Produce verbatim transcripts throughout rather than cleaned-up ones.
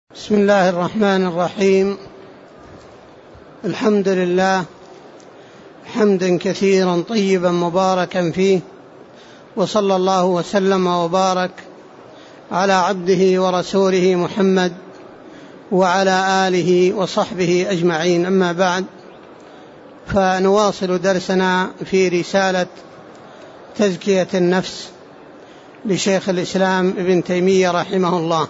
بسم الله الرحمن الرحيم. الحمد لله حمدا كثيرا طيبا مباركا فيه، وصلى الله وسلم وبارك على عبده ورسوله محمد وعلى آله وصحبه أجمعين. أما بعد، فنواصل درسنا في رسالة تزكية النفس لشيخ الإسلام ابن تيمية رحمه الله.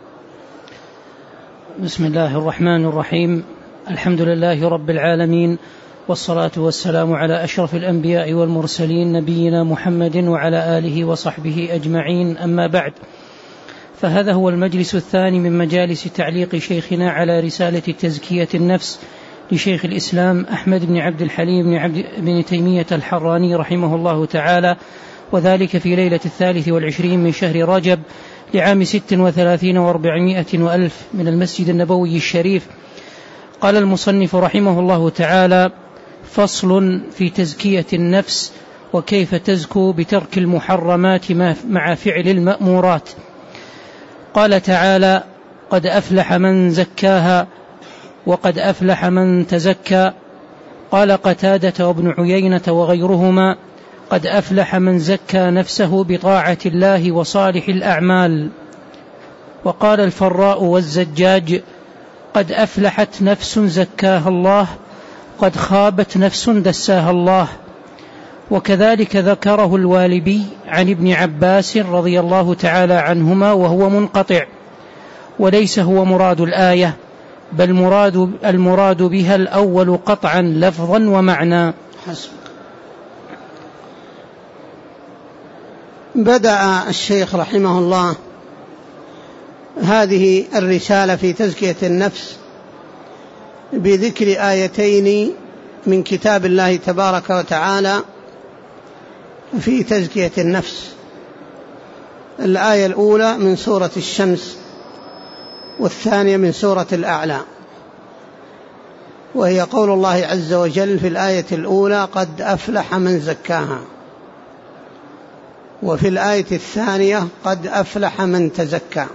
بسم الله الرحمن الرحيم. الحمد لله رب العالمين، والصلاة والسلام على أشرف الأنبياء والمرسلين نبينا محمد وعلى آله وصحبه أجمعين. أما بعد، فهذا هو المجلس الثاني من مجالس تعليق شيخنا على رسالة تزكية النفس لشيخ الإسلام أحمد بن عبد الحليم بن, عبد بن تيمية الحراني رحمه الله تعالى، وذلك في ليلة الثالث والعشرين من شهر رجب لعام ست وثلاثين واربعمائة وألف من المسجد النبوي الشريف. قال المصنف رحمه الله تعالى: فصل في تزكية النفس وكيف تزكو بترك المحرمات مع فعل المأمورات. قال تعالى: قد أفلح من زكاها وقد أفلح من تزكى. قال قتادة وابن عيينة وغيرهما: قد أفلح من زكى نفسه بطاعة الله وصالح الأعمال. وقال الفراء والزجاج: قد أفلحت نفس زكاها الله، قد خابت نفس دساها الله. وكذلك ذكره الوالبي عن ابن عباس رضي الله تعالى عنهما وهو منقطع، وليس هو مراد الآية، بل مراد المراد بها الأول قطعا لفظا ومعنى. حسب. بدأ الشيخ رحمه الله هذه الرسالة في تزكية النفس بذكر آيتين من كتاب الله تبارك وتعالى في تزكية النفس. الآية الأولى من سورة الشمس، والثانية من سورة الأعلى، وهي قول الله عز وجل في الآية الأولى: قد أفلح من زكاها، وفي الآية الثانية: قد أفلح من تزكى.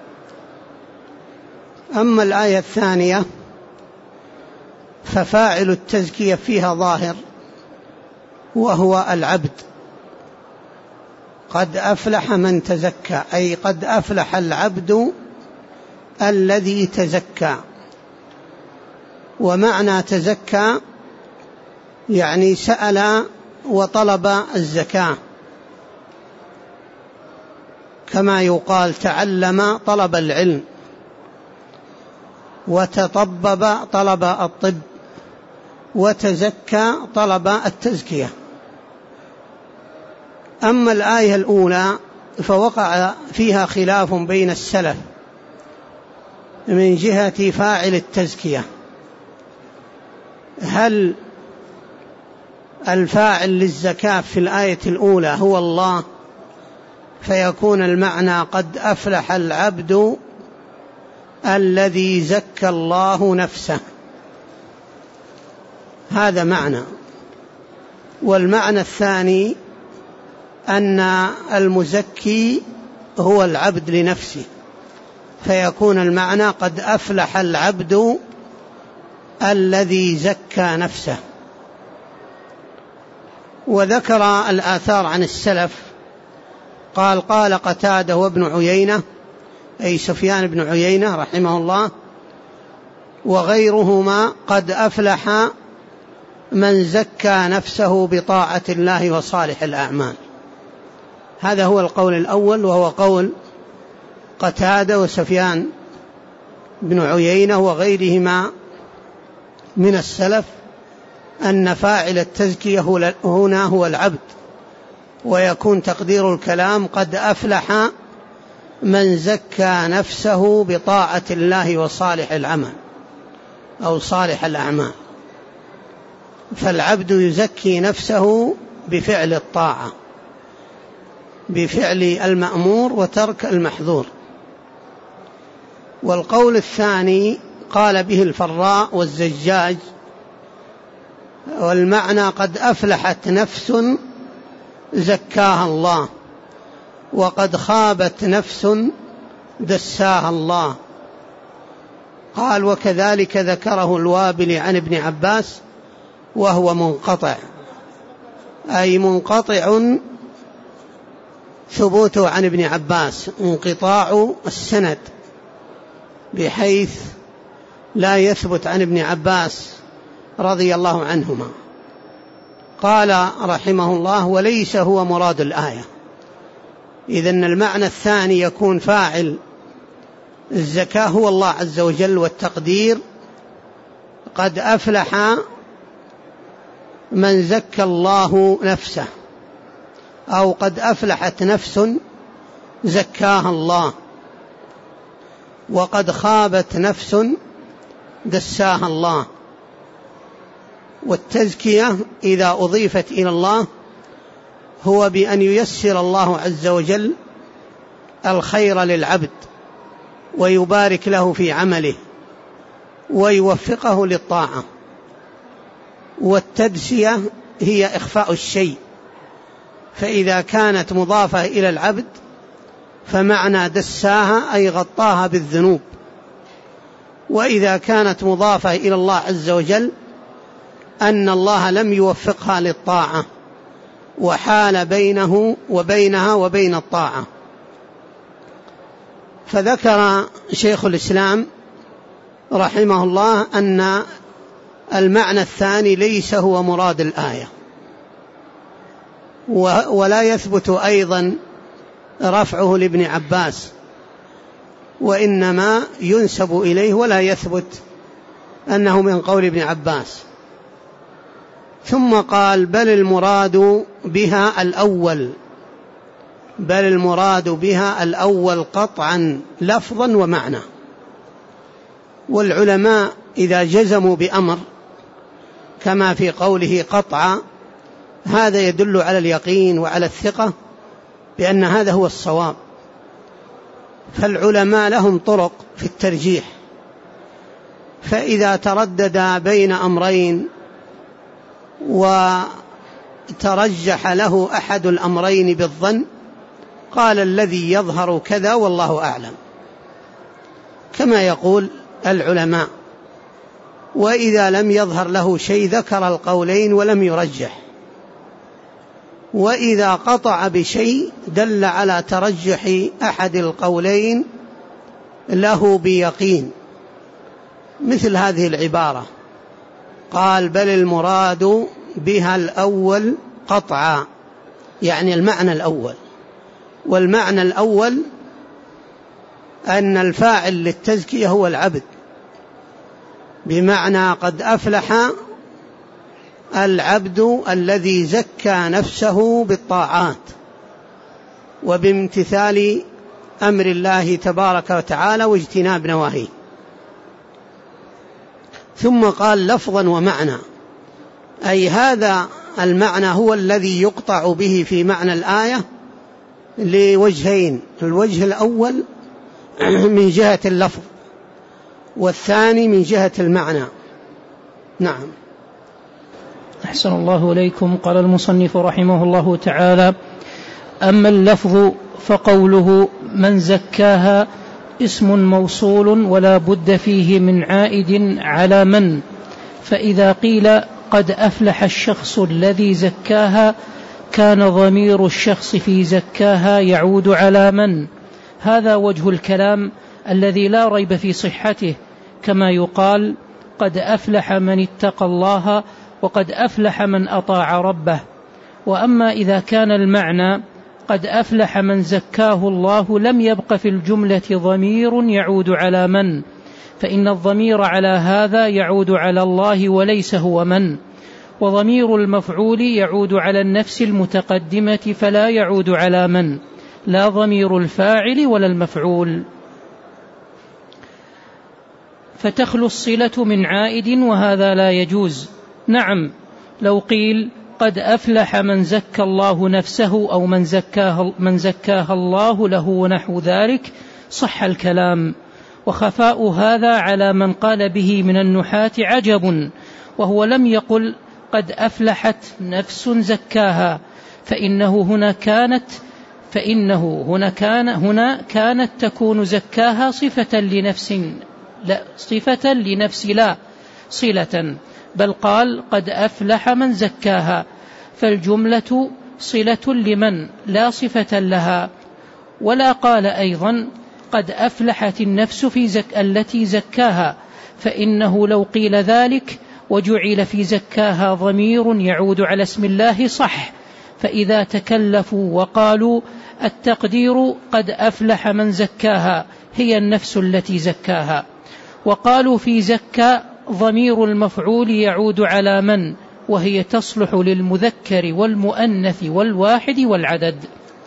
أما الآية الثانية ففاعل التزكية فيها ظاهر، وهو العبد. قد أفلح من تزكى، أي قد أفلح العبد الذي تزكى. ومعنى تزكى يعني سأل وطلب الزكاة، كما يقال تعلم طلب العلم، وتطبب طلب الطب، وتزكى طلب التزكية. أما الآية الأولى فوقع فيها خلاف بين السلف من جهة فاعل التزكية، هل الفاعل للزكاة في الآية الأولى هو الله، فيكون المعنى قد أفلح العبد الذي زكى الله نفسه، هذا معنى. والمعنى الثاني أن المزكي هو العبد لنفسه، فيكون المعنى قد أفلح العبد الذي زكى نفسه. وذكر الآثار عن السلف، قال قال قتادة وابن عيينة، أي سفيان بن عيينة رحمه الله، وغيرهما: قد أفلح من زكى نفسه بطاعة الله وصالح الأعمال. هذا هو القول الأول، وهو قول قتادة وسفيان بن عيينة وغيرهما من السلف، أن فاعل التزكية هنا هو العبد، ويكون تقدير الكلام: قد أفلح من زكى نفسه بطاعة الله وصالح العمل أو صالح الأعمال. فالعبد يزكي نفسه بفعل الطاعة، بفعل المأمور وترك المحظور. والقول الثاني قال به الفراء والزجاج، والمعنى: قد أفلحت نفس زكاها الله، وقد خابت نفس دساها الله. قال وكذلك ذكره الوابلي عن ابن عباس وهو منقطع، أي منقطع ثبوته عن ابن عباس، انقطاع السند بحيث لا يثبت عن ابن عباس رضي الله عنهما. قال رحمه الله وليس هو مراد الآية. إذن المعنى الثاني يكون فاعل الزكاة هو الله عز وجل، والتقدير قد أفلح من زكى الله نفسه، أو قد أفلحت نفس زكاها الله، وقد خابت نفس دساها الله. والتزكية إذا أضيفت إلى الله هو بأن ييسر الله عز وجل الخير للعبد ويبارك له في عمله ويوفقه للطاعة. والتدسية هي إخفاء الشيء، فإذا كانت مضافة إلى العبد فمعنى دساها أي غطاها بالذنوب، وإذا كانت مضافة إلى الله عز وجل أن الله لم يوفقها للطاعة وحال بينه وبينها وبين الطاعة. فذكر شيخ الإسلام رحمه الله أن المعنى الثاني ليس هو مراد الآية، ولا يثبت أيضا رفعه لابن عباس، وإنما ينسب إليه ولا يثبت أنه من قول ابن عباس. ثم قال بل المراد بها الأول، بل المراد بها الأول قطعا لفظا ومعنى. والعلماء إذا جزموا بأمر كما في قوله قطعا هذا يدل على اليقين وعلى الثقة بأن هذا هو الصواب. فالعلماء لهم طرق في الترجيح، فإذا تردد بين أمرين وترجح له أحد الأمرين بالظن قال الذي يظهر كذا والله أعلم، كما يقول العلماء. وإذا لم يظهر له شيء ذكر القولين ولم يرجح. وإذا قطع بشيء دل على ترجح أحد القولين له بيقين، مثل هذه العبارة قال بل المراد بها الأول قطعا، يعني المعنى الأول. والمعنى الأول أن الفاعل للتزكية هو العبد، بمعنى قد أفلح العبد الذي زكى نفسه بالطاعات وبامتثال أمر الله تبارك وتعالى واجتناب نواهيه. ثم قال لفظا ومعنى، أي هذا المعنى هو الذي يقطع به في معنى الآية لوجهين: الوجه الأول من جهة اللفظ، والثاني من جهة المعنى. نعم. أحسن الله إليكم. قال المصنف رحمه الله تعالى: أما اللفظ فقوله من زكاها اسم موصول ولا بد فيه من عائد على من، فإذا قيل قد أفلح الشخص الذي زكاها كان ضمير الشخص في زكاها يعود على من. هذا وجه الكلام الذي لا ريب في صحته، كما يقال قد أفلح من اتقى الله وقد أفلح من أطاع ربه. وأما إذا كان المعنى قد أفلح من زكاه الله لم يبق في الجملة ضمير يعود على من، فإن الضمير على هذا يعود على الله وليس هو من، وضمير المفعول يعود على النفس المتقدمة فلا يعود على من، لا ضمير الفاعل ولا المفعول. فتخلو الصلة من عائد وهذا لا يجوز. نعم، لو قيل قد أفلح من زكى الله نفسه أو من زكاها, من زكاها الله له ونحو ذلك صح الكلام. وخفاء هذا على من قال به من النحاة عجب، وهو لم يقل قد أفلحت نفس زكاها، فإنه هنا كانت فإنه هنا كان هنا كانت تكون زكاها صفة لنفس لا صفة لنفس لا صلة، بل قال قد أفلح من زكاها، فالجملة صلة لمن لا صفة لها. ولا قال أيضا قد أفلحت النفس في زك التي زكاها، فإنه لو قيل ذلك وجعل في زكاها ضمير يعود على اسم الله صح، فإذا تكلفوا وقالوا التقدير قد أفلح من زكاها هي النفس التي زكاها، وقالوا في زكى ضمير المفعول يعود على من، وهي تصلح للمذكر والمؤنث والواحد والعدد،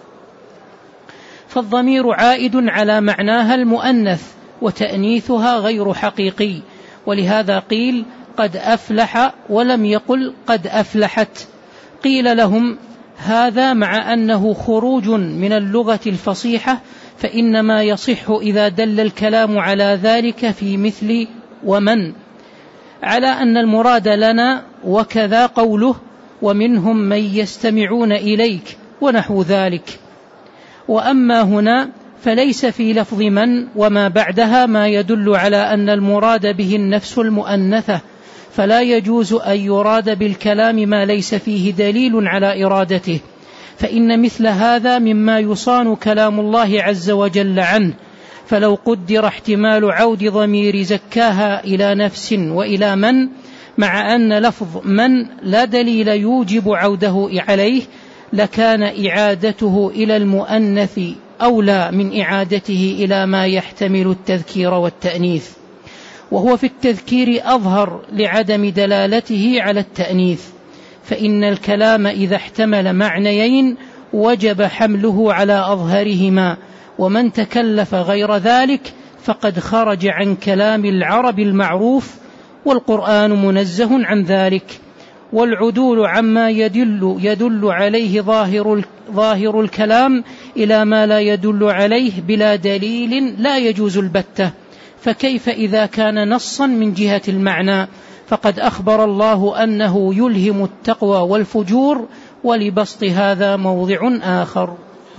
فالضمير عائد على معناها المؤنث وتأنيثها غير حقيقي، ولهذا قيل قد أفلح ولم يقل قد أفلحت. قيل لهم هذا مع أنه خروج من اللغة الفصيحة، فإنما يصح إذا دل الكلام على ذلك في مثل ومن، على أن المراد لنا وكذا قوله ومنهم من يستمعون إليك ونحو ذلك. وأما هنا فليس في لفظ من وما بعدها ما يدل على أن المراد به النفس المؤنثة، فلا يجوز أن يراد بالكلام ما ليس فيه دليل على إرادته، فإن مثل هذا مما يصان كلام الله عز وجل عنه. فلو قدر احتمال عود ضمير زكاها إلى نفس وإلى من، مع أن لفظ من لا دليل يوجب عوده عليه، لكان إعادته إلى المؤنث أولى من إعادته إلى ما يحتمل التذكير والتأنيث، وهو في التذكير أظهر لعدم دلالته على التأنيث، فإن الكلام إذا احتمل معنيين وجب حمله على أظهرهما، ومن تكلف غير ذلك فقد خرج عن كلام العرب المعروف، والقرآن منزه عن ذلك. والعدول عما يدل, يدل عليه ظاهر, ظاهر الكلام إلى ما لا يدل عليه بلا دليل لا يجوز البتة، فكيف إذا كان نصا من جهة المعنى؟ فقد أخبر الله أنه يلهم التقوى والفجور، ولبسط هذا موضع آخر.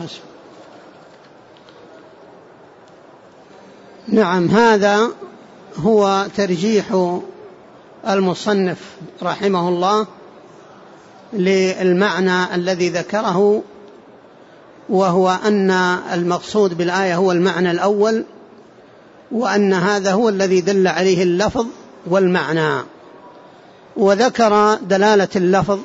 نعم، هذا هو ترجيح المصنف رحمه الله للمعنى الذي ذكره، وهو أن المقصود بالآية هو المعنى الأول، وأن هذا هو الذي دل عليه اللفظ والمعنى، وذكر دلالة اللفظ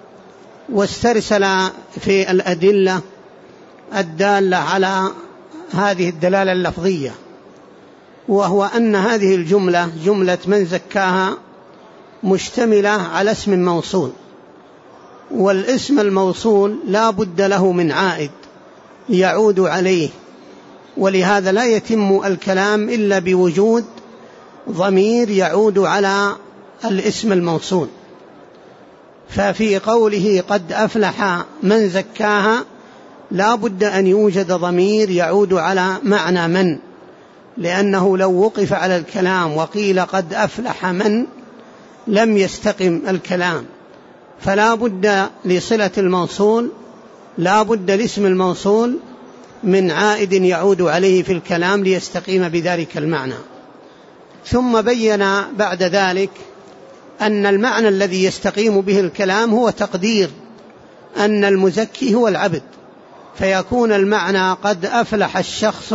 واسترسل في الأدلة الدالة على هذه الدلالة اللفظية، وهو أن هذه الجملة جملة من زكاها مشتملة على اسم موصول، والاسم الموصول لا بد له من عائد يعود عليه، ولهذا لا يتم الكلام إلا بوجود ضمير يعود على الاسم الموصول. ففي قوله قد أفلح من زكاها لا بد أن يوجد ضمير يعود على معنى من، لأنه لو وقف على الكلام وقيل قد أفلح من لم يستقم الكلام، فلا بد لصلة الموصول، لا بد لاسم الموصول من عائد يعود عليه في الكلام ليستقيم بذلك المعنى. ثم بين بعد ذلك أن المعنى الذي يستقيم به الكلام هو تقدير أن المزكي هو العبد، فيكون المعنى قد أفلح الشخص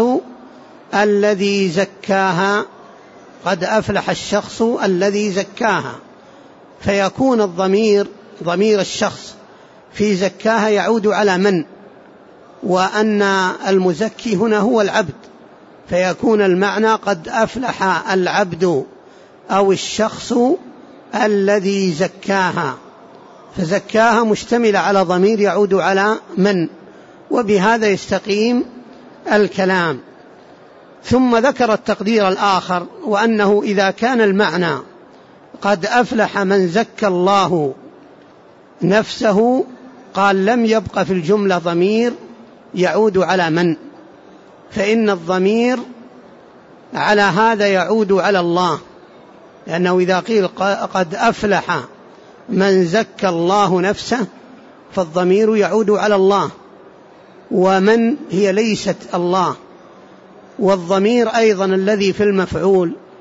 الذي زكاها، قد أفلح الشخص الذي زكاها، فيكون الضمير ضمير الشخص في زكاها يعود على من، وأن المزكي هنا هو العبد، فيكون المعنى قد أفلح العبد أو الشخص الذي زكاها، فزكاها مشتملة على ضمير يعود على من، وبهذا يستقيم الكلام. ثم ذكر التقدير الآخر، وأنه إذا كان المعنى قد أفلح من زكى الله نفسه، قال لم يبق في الجملة ضمير يعود على من، فإن الضمير على هذا يعود على الله، لأنه إذا قيل قد أفلح من زكى الله نفسه فالضمير يعود على الله، ومن هي ليست الله، والضمير أيضا الذي في المفعول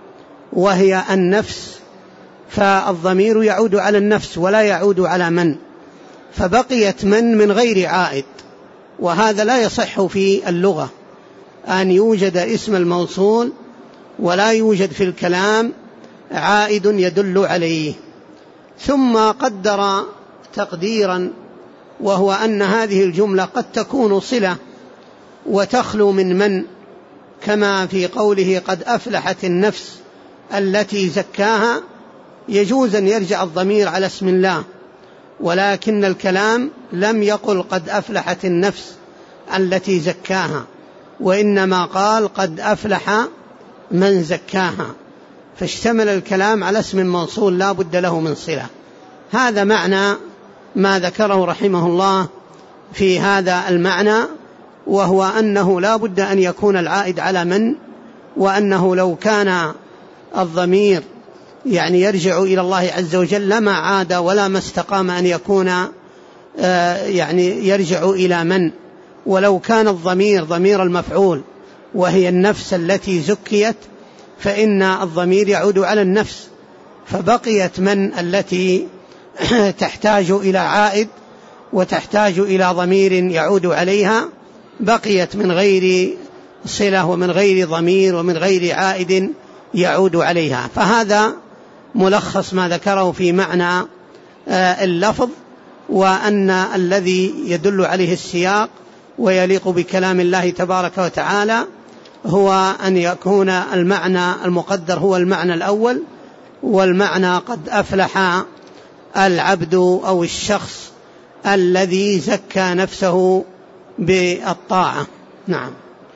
وهي النفس، فالضمير يعود على النفس ولا يعود على من، فبقيت من من غير عائد، وهذا لا يصح في اللغة أن يوجد اسم الموصول ولا يوجد في الكلام عائد يدل عليه. ثم قدر تقديرا، وهو أن هذه الجملة قد تكون صلة وتخلو من من، كما في قوله قد أفلحت النفس التي زكاها، يجوز أن يرجع الضمير على اسم الله، ولكن الكلام لم يقل قد أفلحت النفس التي زكاها، وإنما قال قد أفلح من زكاها، فاشتمل الكلام على اسم موصول لا بد له من صلة. هذا معنى ما ذكره رحمه الله في هذا المعنى، وهو أنه لا بد أن يكون العائد على من، وأنه لو كان الضمير يعني يرجع إلى الله عز وجل لما عاد ولا ما استقام أن يكون يعني يرجع إلى من، ولو كان الضمير ضمير المفعول وهي النفس التي زكيت فإن الضمير يعود على النفس، فبقيت من التي تحتاج إلى عائد وتحتاج إلى ضمير يعود عليها، بقيت من غير صلة ومن غير ضمير ومن غير عائد يعود عليها. فهذا ملخص ما ذكره في معنى اللفظ، وأن الذي يدل عليه السياق ويليق بكلام الله تبارك وتعالى هو أن يكون المعنى المقدر هو المعنى الأول، والمعنى قد أفلح العبد أو الشخص الذي زكى نفسه بالطاعة. نعم.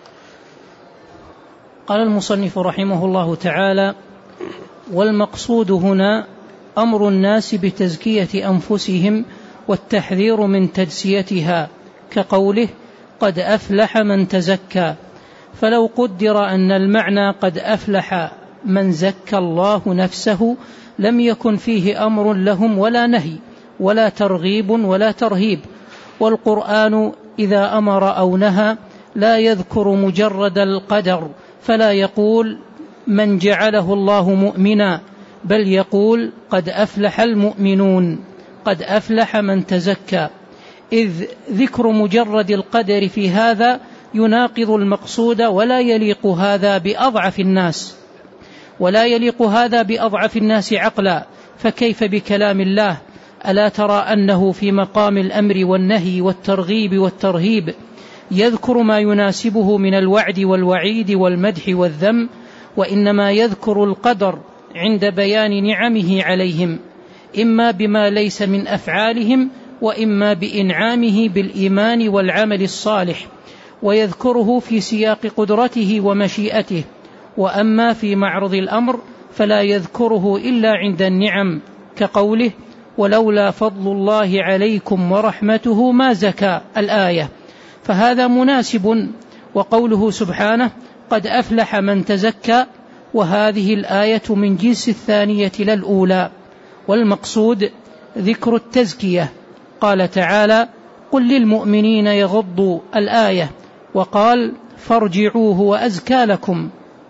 قال المصنف رحمه الله تعالى: والمقصود هنا أمر الناس بتزكية أنفسهم والتحذير من تدسيتها، كقوله قد أفلح من تزكى. فلو قدر أن المعنى قد أفلح من زكى الله نفسه لم يكن فيه أمر لهم ولا نهي ولا ترغيب ولا ترهيب، والقرآن إذا أمر أو نهى لا يذكر مجرد القدر، فلا يقول من جعله الله مؤمنا، بل يقول قد أفلح المؤمنون، قد أفلح من تزكى، إذ ذكر مجرد القدر في هذا يناقض المقصود ولا يليق هذا بأضعف الناس ولا يليق هذا بأضعف الناس عقلا، فكيف بكلام الله؟ ألا ترى أنه في مقام الأمر والنهي والترغيب والترهيب يذكر ما يناسبه من الوعد والوعيد والمدح والذم، وإنما يذكر القدر عند بيان نعمه عليهم، إما بما ليس من أفعالهم وإما بإنعامه بالإيمان والعمل الصالح، ويذكره في سياق قدرته ومشيئته. وأما في معرض الأمر فلا يذكره إلا عند النعم، كقوله ولولا فضل الله عليكم ورحمته ما زكى الآية، فهذا مناسب. وقوله سبحانه قد أفلح من تزكى، وهذه الآية من جنس الثانية لا الأولى، والمقصود ذكر التزكية. قال تعالى قل للمؤمنين يغضوا الآية، وقال فارجعوه وأزكى لكم،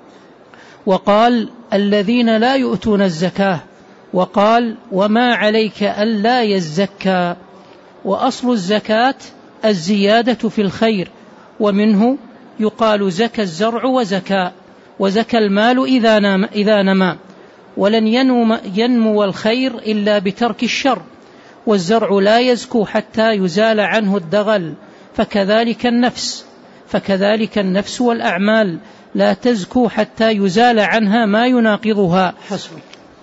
وقال الذين لا يؤتون الزكاة، وقال وما عليك ألا يزكى. وأصل الزكاة الزيادة في الخير، ومنه يقال زكى الزرع وزكى، وزكى المال إذا نما، ولن ينمو الخير إلا بترك الشر، والزرع لا يزكو حتى يزال عنه الدغل، فكذلك النفس فكذلك النفس والأعمال لا تزكو حتى يزال عنها ما يناقضها. حسبك.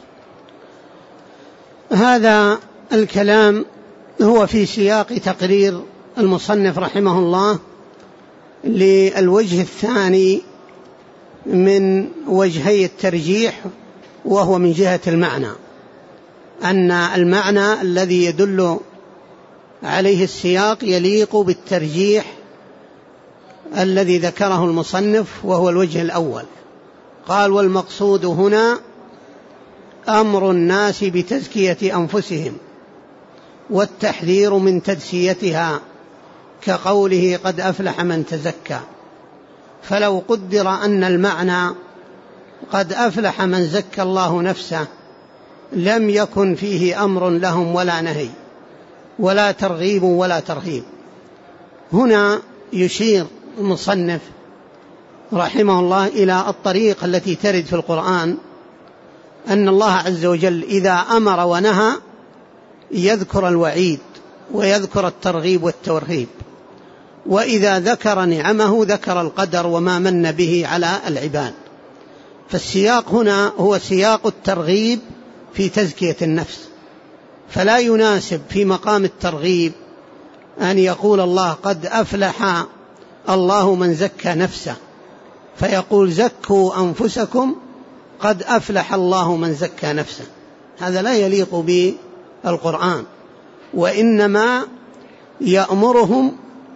هذا الكلام هو في سياق تقرير المصنف رحمه الله للوجه الثاني من وجهي الترجيح، وهو من جهة المعنى، أن المعنى الذي يدل عليه السياق يليق بالترجيح الذي ذكره المصنف، وهو الوجه الأول. قال والمقصود هنا أمر الناس بتزكية أنفسهم والتحذير من تدسيتها، كقوله قد أفلح من تزكى. فلو قدر أن المعنى قد أفلح من زكى الله نفسه لم يكن فيه أمر لهم ولا نهي ولا ترغيب ولا ترهيب. هنا يشير المصنف رحمه الله إلى الطريق التي ترد في القرآن أن الله عز وجل إذا أمر ونهى يذكر الوعيد ويذكر الترغيب والترهيب، وإذا ذكر نعمه ذكر القدر وما من به على العباد. فالسياق هنا هو سياق الترغيب في تزكية النفس، فلا يناسب في مقام الترغيب أن يقول الله قد أفلح الله من زكى نفسه، فيقول زكوا أنفسكم قد أفلح الله من زكى نفسه. هذا لا يليق بالقرآن، وإنما يأمرهم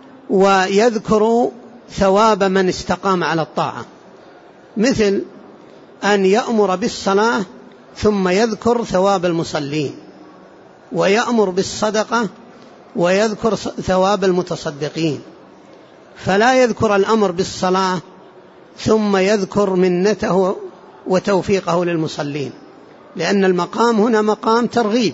ويذكر ثواب من استقام على الطاعة، مثل أن يأمر بالصلاة ثم يذكر ثواب المصلين، ويأمر بالصدقة ويذكر ثواب المتصدقين، فلا يذكر الأمر بالصلاة ثم يذكر منته وتوفيقه للمصلين، لأن المقام هنا مقام ترغيب.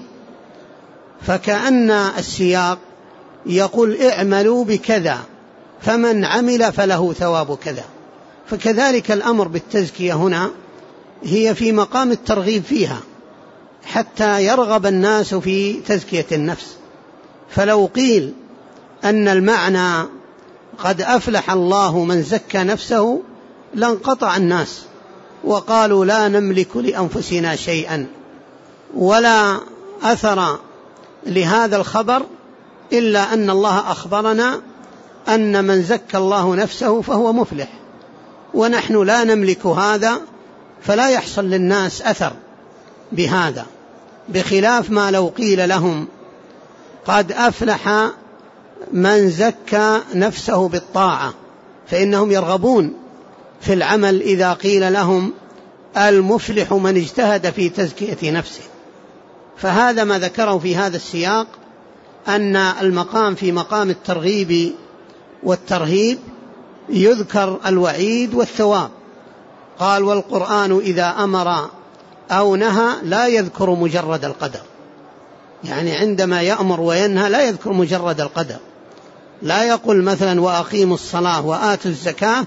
فكأن السياق يقول اعملوا بكذا فمن عمل فله ثواب كذا. فكذلك الأمر بالتزكية هنا هي في مقام الترغيب فيها حتى يرغب الناس في تزكية النفس. فلو قيل أن المعنى قد أفلح الله من زكى نفسه لانقطع الناس وقالوا لا نملك لأنفسنا شيئا، ولا أثر لهذا الخبر إلا أن الله أخبرنا أن من زكى الله نفسه فهو مفلح، ونحن لا نملك هذا، فلا يحصل للناس أثر بهذا، بخلاف ما لو قيل لهم قد أفلح من زكى نفسه بالطاعة، فإنهم يرغبون في العمل إذا قيل لهم المفلح من اجتهد في تزكية نفسه. فهذا ما ذكره في هذا السياق، أن المقام في مقام الترغيب والترهيب يذكر الوعيد والثواب. قال والقرآن إذا أمر أو نهى لا يذكر مجرد القدر، يعني عندما يأمر وينهى لا يذكر مجرد القدر، لا يقول مثلا وأقيموا الصلاة وآتوا الزكاة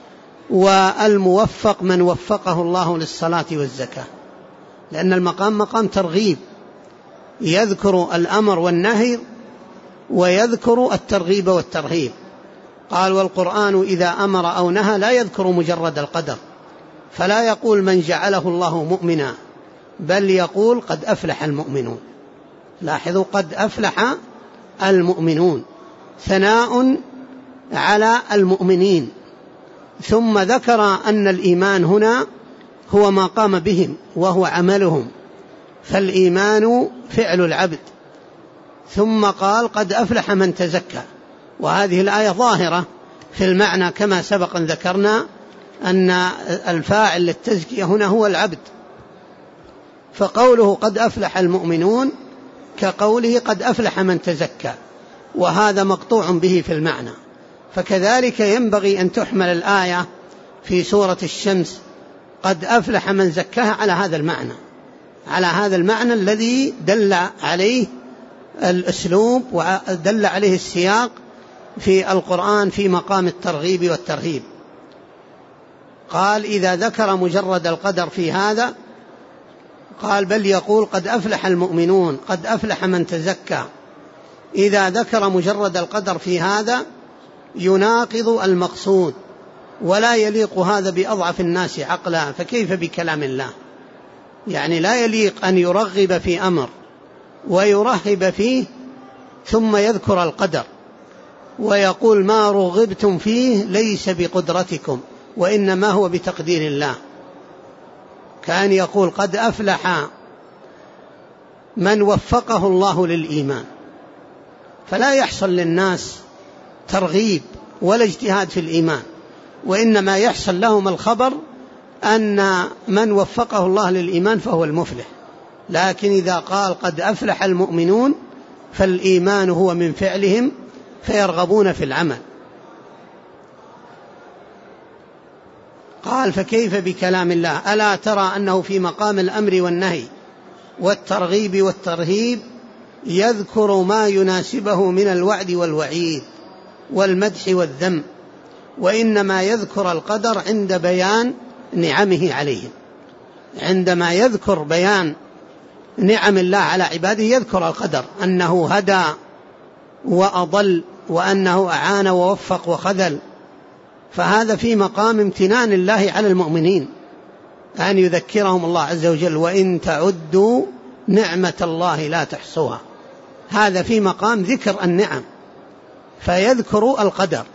والموفق من وفقه الله للصلاة والزكاة، لأن المقام مقام ترغيب، يذكر الأمر والنهي ويذكر الترغيب والترهيب. قال والقرآن إذا أمر أو نهى لا يذكر مجرد القدر، فلا يقول من جعله الله مؤمنا، بل يقول قد أفلح المؤمنون. لاحظوا قد أفلح المؤمنون، ثناء على المؤمنين، ثم ذكر أن الإيمان هنا هو ما قام بهم وهو عملهم، فالإيمان فعل العبد، ثم قال قد أفلح من تزكى. وهذه الآية ظاهرة في المعنى كما سبق أن ذكرنا أن الفاعل للتزكية هنا هو العبد، فقوله قد أفلح المؤمنون كقوله قد أفلح من تزكى، وهذا مقطوع به في المعنى. فكذلك ينبغي أن تحمل الآية في سورة الشمس قد أفلح من زكاها على هذا المعنى، على هذا المعنى الذي دل عليه الأسلوب ودل عليه السياق في القرآن في مقام الترغيب والترهيب. قال إذا ذكر مجرد القدر في هذا قال بل يقول قد أفلح المؤمنون قد أفلح من تزكى. إذا ذكر مجرد القدر في هذا يناقض المقصود، ولا يليق هذا بأضعف الناس عقلا، فكيف بكلام الله؟ يعني لا يليق أن يرغب في أمر ويرهب فيه ثم يذكر القدر ويقول ما رغبتم فيه ليس بقدرتكم وإنما هو بتقدير الله، كان يقول قد أفلح من وفقه الله للإيمان. فلا يحصل للناس ترغيب ولا اجتهاد في الإيمان، وإنما يحصل لهم الخبر أن من وفقه الله للإيمان فهو المفلح. لكن إذا قال قد أفلح المؤمنون فالإيمان هو من فعلهم فيرغبون في العمل. قال فكيف بكلام الله؟ ألا ترى أنه في مقام الأمر والنهي والترغيب والترهيب يذكر ما يناسبه من الوعد والوعيد والمدح والذم، وإنما يذكر القدر عند بيان نعمه عليهم. عندما يذكر بيان نعم الله على عباده يذكر القدر، أنه هدى وأضل، وأنه أعان ووفق وخذل. فهذا في مقام امتنان الله على المؤمنين، أن يذكرهم الله عز وجل وإن تعدوا نعمة الله لا تحصوها. هذا في مقام ذكر النعم، فيذكر القدر.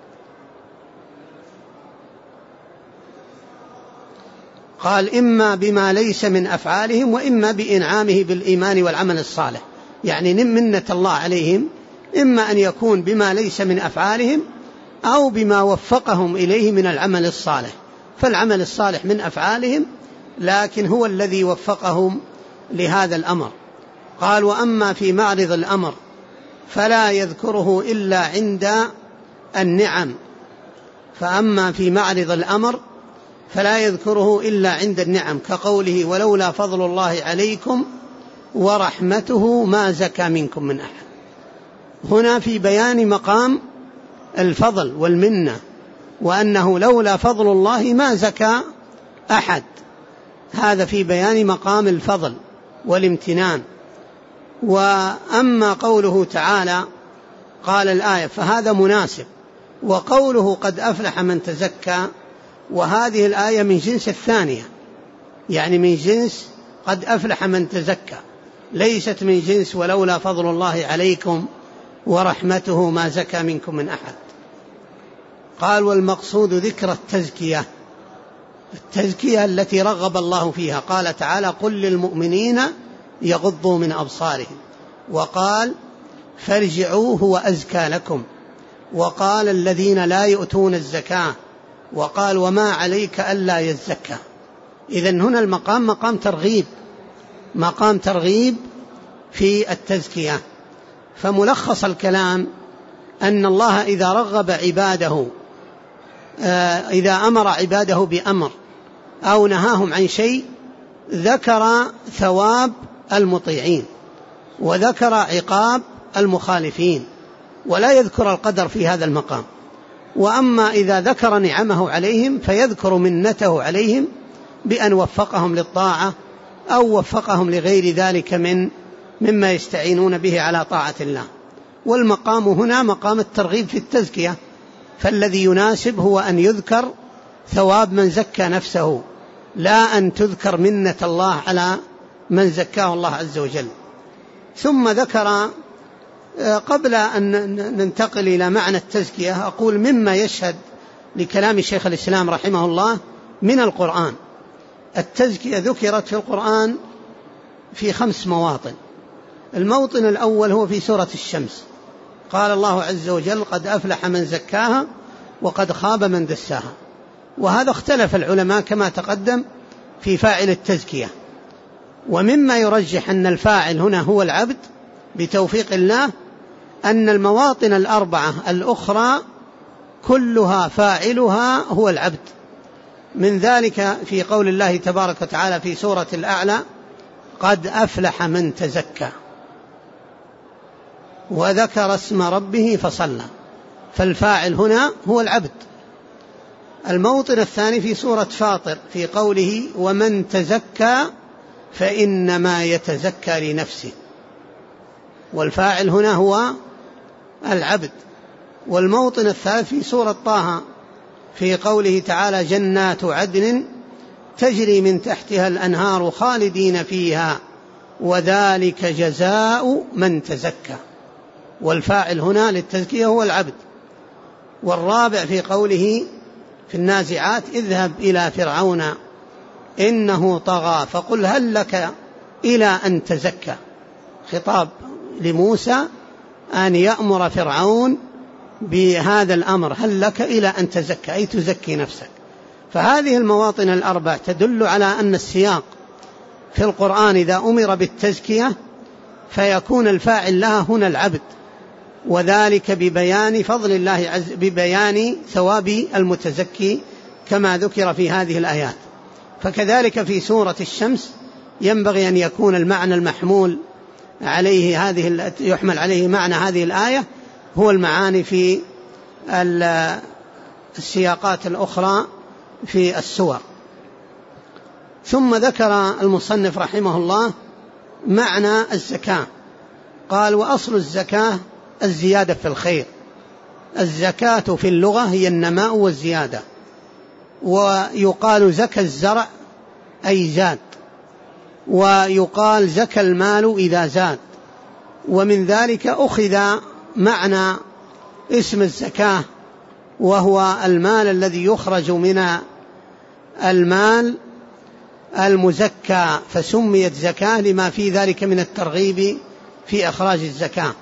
قال إما بما ليس من أفعالهم وإما بإنعامه بالإيمان والعمل الصالح، يعني منة الله عليهم إما أن يكون بما ليس من أفعالهم أو بما وفقهم إليه من العمل الصالح. فالعمل الصالح من أفعالهم، لكن هو الذي وفقهم لهذا الأمر. قال وأما في معرض الأمر فلا يذكره إلا عند النعم. فأما في معرض الأمر فلا يذكره إلا عند النعم، كقوله ولولا فضل الله عليكم ورحمته ما زكى منكم من أحد. هنا في بيان مقام الفضل والمنة، وأنه لولا فضل الله ما زكى أحد. هذا في بيان مقام الفضل والامتنان. وأما قوله تعالى قال الآية فهذا مناسب، وقوله قد أفلح من تزكى، وهذه الآية من جنس الثانية، يعني من جنس قد أفلح من تزكى، ليست من جنس ولولا فضل الله عليكم ورحمته ما زكى منكم من أحد. قال والمقصود ذكر التزكية، التزكية التي رغب الله فيها. قال تعالى قل للمؤمنين يغضوا من أبصارهم، وقال فارجعوا هو أزكى لكم، وقال الذين لا يؤتون الزكاة، وقال وما عليك ألا يزكى. إذن هنا المقام مقام ترغيب، مقام ترغيب في التزكية. فملخص الكلام أن الله إذا رغب عباده، إذا أمر عباده بأمر أو نهاهم عن شيء ذكر ثواب المطيعين وذكر عقاب المخالفين، ولا يذكر القدر في هذا المقام. وأما إذا ذكر نعمه عليهم فيذكر منته عليهم بأن وفقهم للطاعة أو وفقهم لغير ذلك من مما يستعينون به على طاعة الله. والمقام هنا مقام الترغيب في التزكية، فالذي يناسب هو أن يذكر ثواب من زكى نفسه، لا أن تذكر منة الله على من زكاه الله عز وجل. ثم ذكر قبل أن ننتقل إلى معنى التزكية أقول مما يشهد لكلام شيخ الإسلام رحمه الله من القرآن. التزكية ذكرت في القرآن في خمس مواطن. الموطن الأول هو في سورة الشمس، قال الله عز وجل قد أفلح من زكاها وقد خاب من دساها. وهذا اختلف العلماء كما تقدم في فاعل التزكية، ومما يرجح أن الفاعل هنا هو العبد بتوفيق الله أن المواطن الأربعة الأخرى كلها فاعلها هو العبد. من ذلك في قول الله تبارك وتعالى في سورة الأعلى قد أفلح من تزكى وذكر اسم ربه فصلى، فالفاعل هنا هو العبد. الموطن الثاني في سورة فاطر في قوله ومن تزكى فإنما يتزكى لنفسه، والفاعل هنا هو العبد. والموطن الثالث في سورة طه في قوله تعالى جنات عدن تجري من تحتها الأنهار خالدين فيها وذلك جزاء من تزكى، والفاعل هنا للتزكية هو العبد. والرابع في قوله في النازعات اذهب إلى فرعون إنه طغى فقل هل لك إلى أن تزكى، خطاب لموسى أن يأمر فرعون بهذا الأمر هل لك إلى أن تزكى أي تزكي نفسك. فهذه المواطن الأربع تدل على أن السياق في القرآن إذا أمر بالتزكية فيكون الفاعل لها هنا العبد، وذلك ببيان فضل الله عز ببيان ثواب المتزكي كما ذكر في هذه الآيات. فكذلك في سورة الشمس ينبغي أن يكون المعنى المحمول عليه هذه يحمل عليه معنى هذه الآية هو المعاني في السياقات الأخرى في السور. ثم ذكر المصنف رحمه الله معنى الزكاة، قال: وأصل الزكاة الزيادة في الخير. الزكاة في اللغة هي النماء والزيادة، ويقال زكى الزرع أي زاد، ويقال زكى المال إذا زاد. ومن ذلك أخذ معنى اسم الزكاة، وهو المال الذي يخرج من المال المزكى، فسميت زكاة لما في ذلك من الترغيب في إخراج الزكاة.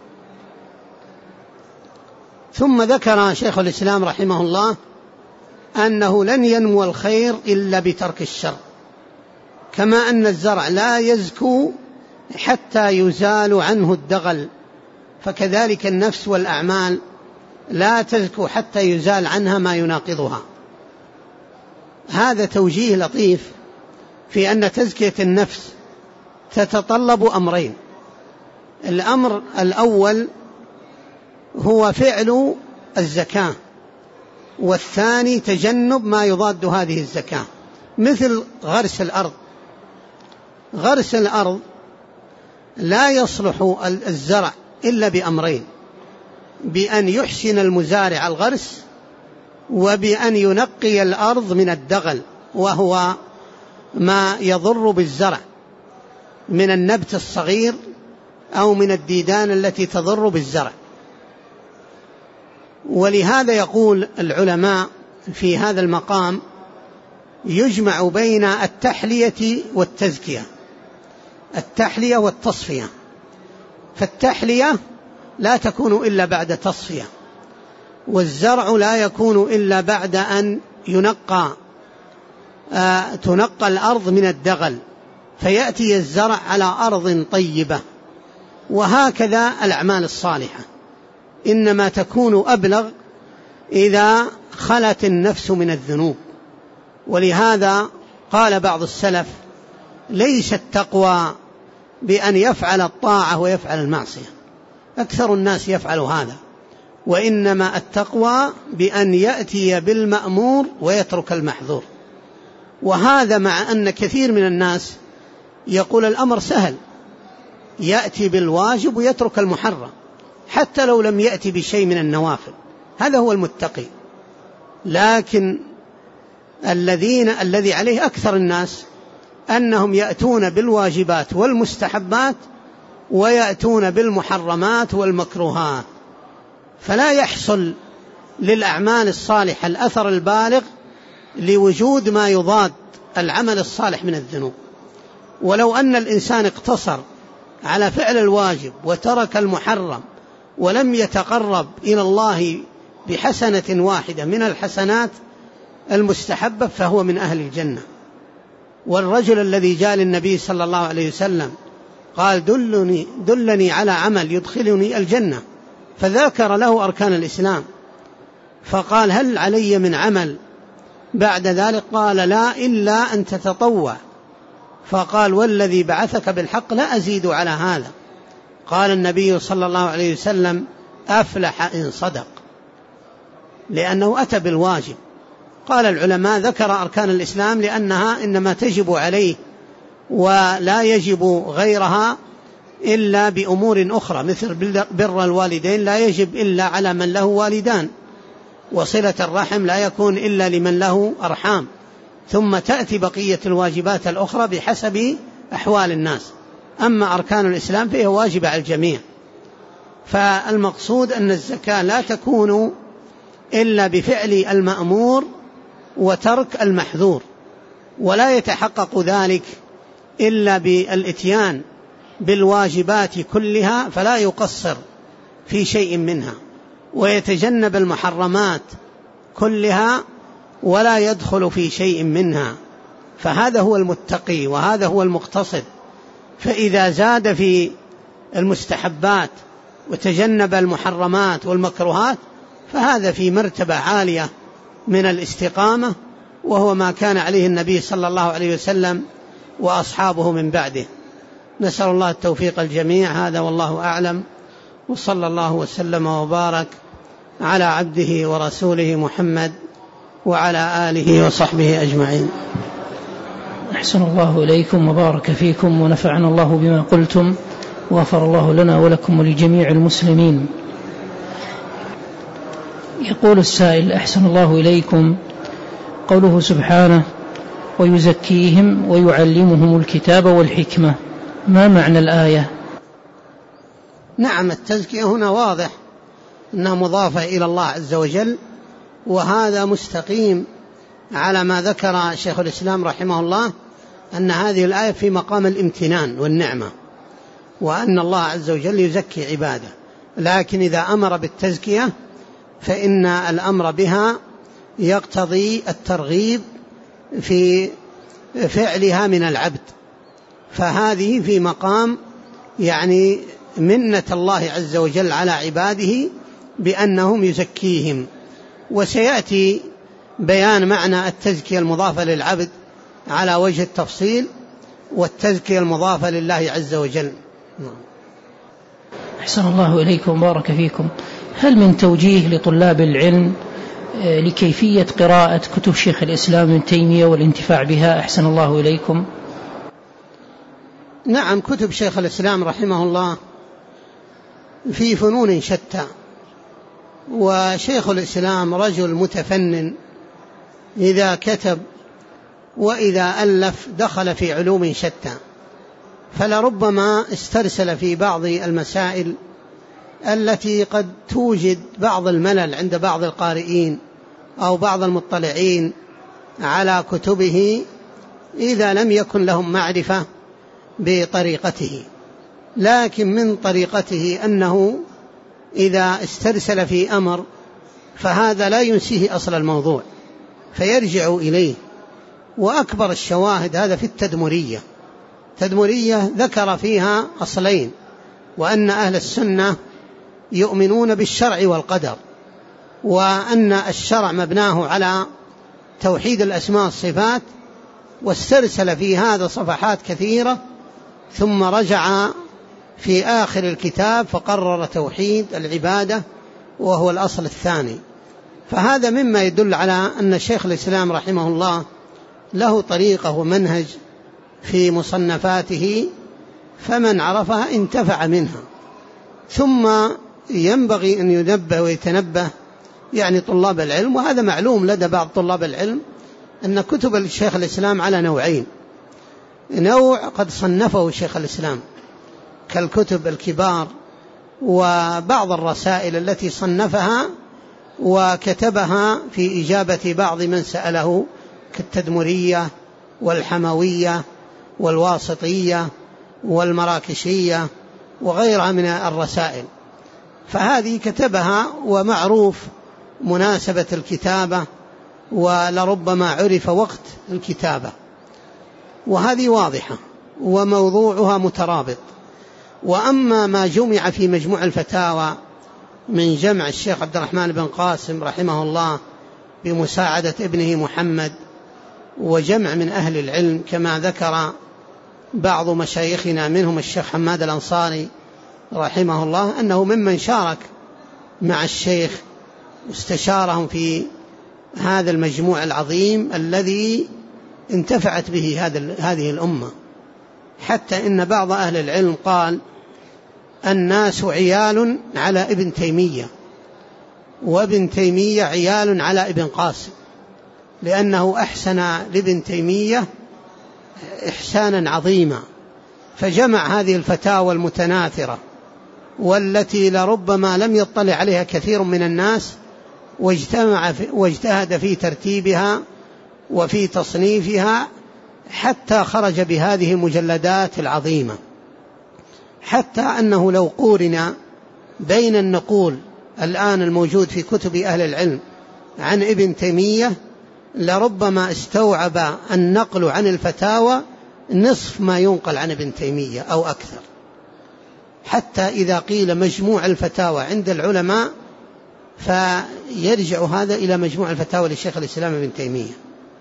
ثم ذكر شيخ الإسلام رحمه الله أنه لن ينمو الخير إلا بترك الشر، كما أن الزرع لا يزكو حتى يزال عنه الدغل، فكذلك النفس والأعمال لا تزكو حتى يزال عنها ما يناقضها. هذا توجيه لطيف في أن تزكية النفس تتطلب أمرين: الأمر الأول هو فعل الزكاة، والثاني تجنب ما يضاد هذه الزكاة، مثل غرس الأرض. غرس الأرض لا يصلح الزرع إلا بأمرين: بأن يحسن المزارع الغرس، وبأن ينقي الأرض من الدغل، وهو ما يضر بالزرع من النبت الصغير أو من الديدان التي تضر بالزرع. ولهذا يقول العلماء في هذا المقام: يجمع بين التحلية والتزكية، التحلية والتصفية. فالتحلية لا تكون إلا بعد تصفية، والزرع لا يكون إلا بعد أن ينقى آه تنقى الأرض من الدغل، فيأتي الزرع على أرض طيبة. وهكذا الأعمال الصالحة إنما تكون أبلغ إذا خلت النفس من الذنوب. ولهذا قال بعض السلف: ليس التقوى بأن يفعل الطاعة ويفعل المعصية، أكثر الناس يفعل هذا، وإنما التقوى بأن يأتي بالمأمور ويترك المحظور. وهذا مع أن كثير من الناس يقول الأمر سهل، يأتي بالواجب ويترك المحرم حتى لو لم يأتي بشيء من النوافل، هذا هو المتقي. لكن الذين الذي عليه أكثر الناس أنهم يأتون بالواجبات والمستحبات ويأتون بالمحرمات والمكروهات، فلا يحصل للأعمال الصالحة الأثر البالغ لوجود ما يضاد العمل الصالح من الذنوب. ولو أن الإنسان اقتصر على فعل الواجب وترك المحرم ولم يتقرب إلى الله بحسنة واحدة من الحسنات المستحبة فهو من أهل الجنة. والرجل الذي جاء للنبي صلى الله عليه وسلم قال: دلني, دلني على عمل يدخلني الجنة، فذكر له أركان الإسلام، فقال: هل علي من عمل بعد ذلك؟ قال: لا، إلا أن تتطوع. فقال: والذي بعثك بالحق لا أزيد على هذا. قال النبي صلى الله عليه وسلم: أفلح إن صدق، لأنه أتى بالواجب. قال العلماء: ذكر أركان الإسلام لأنها إنما تجب عليه ولا يجب غيرها إلا بأمور أخرى، مثل بر الوالدين لا يجب إلا على من له والدان، وصلة الرحم لا يكون إلا لمن له أرحام، ثم تأتي بقية الواجبات الأخرى بحسب أحوال الناس. أما أركان الإسلام فهي واجبة على الجميع. فالمقصود أن الزكاة لا تكون إلا بفعل المأمور وترك المحذور، ولا يتحقق ذلك إلا بالإتيان بالواجبات كلها، فلا يقصر في شيء منها، ويتجنب المحرمات كلها ولا يدخل في شيء منها، فهذا هو المتقي وهذا هو المقتصد. فإذا زاد في المستحبات وتجنب المحرمات والمكروهات فهذا في مرتبة عالية من الاستقامة، وهو ما كان عليه النبي صلى الله عليه وسلم وأصحابه من بعده. نسأل الله التوفيق الجميع. هذا والله أعلم، وصلى الله وسلم وبارك على عبده ورسوله محمد وعلى آله وصحبه أجمعين. أحسن الله إليكم وبارك فيكم ونفعنا الله بما قلتم، وغفر الله لنا ولكم ولجميع المسلمين. يقول السائل: أحسن الله إليكم، قوله سبحانه: ويزكيهم ويعلمهم الكتاب والحكمة، ما معنى الآية؟ نعم، التزكية هنا واضح أنها مضافة إلى الله عز وجل، وهذا مستقيم على ما ذكر شيخ الإسلام رحمه الله، أن هذه الآية في مقام الامتنان والنعمة، وأن الله عز وجل يزكي عباده. لكن إذا أمر بالتزكية فإن الأمر بها يقتضي الترغيب في فعلها من العبد، فهذه في مقام يعني منة الله عز وجل على عباده بأنهم يزكيهم. وسيأتي بيان معنى التزكية المضافة للعبد على وجه التفصيل، والتزكية المضافة لله عز وجل. أحسن الله إليكم بارك فيكم. هل من توجيه لطلاب العلم لكيفية قراءة كتب شيخ الإسلام ابن تيمية والانتفاع بها؟ أحسن الله إليكم. نعم، كتب شيخ الإسلام رحمه الله في فنون شتى، وشيخ الإسلام رجل متفنن، إذا كتب وإذا ألف دخل في علوم شتى، فلربما استرسل في بعض المسائل التي قد توجد بعض الملل عند بعض القارئين أو بعض المطلعين على كتبه إذا لم يكن لهم معرفة بطريقته. لكن من طريقته أنه إذا استرسل في أمر فهذا لا ينسيه أصل الموضوع فيرجع إليه. وأكبر الشواهد هذا في التدمرية. تدمرية ذكر فيها أصلين: وأن أهل السنة يؤمنون بالشرع والقدر، وأن الشرع مبناه على توحيد الأسماء والصفات، واسترسل في هذا صفحات كثيرة، ثم رجع في آخر الكتاب فقرر توحيد العبادة وهو الأصل الثاني. فهذا مما يدل على أن شيخ الإسلام رحمه الله له طريقة ومنهج في مصنفاته، فمن عرفها انتفع منها. ثم ينبغي أن ينبه ويتنبه يعني طلاب العلم، وهذا معلوم لدى بعض طلاب العلم، أن كتب الشيخ الإسلام على نوعين: نوع قد صنفه شيخ الإسلام كالكتب الكبار وبعض الرسائل التي صنفها وكتبها في إجابة بعض من سأله، كالتدمرية والحموية والواسطية والمراكشية وغيرها من الرسائل، فهذه كتبها ومعروف مناسبة الكتابة، ولربما عرف وقت الكتابة، وهذه واضحة وموضوعها مترابط. وأما ما جمع في مجموع الفتاوى من جمع الشيخ عبد الرحمن بن قاسم رحمه الله بمساعدة ابنه محمد، وجمع من أهل العلم كما ذكر بعض مشايخنا منهم الشيخ حماد الأنصاري رحمه الله أنه ممن شارك مع الشيخ واستشارهم في هذا المجموع العظيم الذي انتفعت به هذه الأمة، حتى إن بعض أهل العلم قال: الناس عيال على ابن تيمية، وابن تيمية عيال على ابن قاسم، لأنه أحسن لابن تيمية إحسانا عظيما، فجمع هذه الفتاوى المتناثرة والتي لربما لم يطلع عليها كثير من الناس، واجتمع واجتهد في ترتيبها وفي تصنيفها حتى خرج بهذه المجلدات العظيمة، حتى أنه لو قورن بين النقول الآن الموجود في كتب أهل العلم عن ابن تيمية لربما استوعب النقل عن الفتاوى نصف ما ينقل عن ابن تيمية أو أكثر. حتى إذا قيل مجموع الفتاوى عند العلماء فيرجع هذا إلى مجموع الفتاوى للشيخ الإسلام ابن تيمية.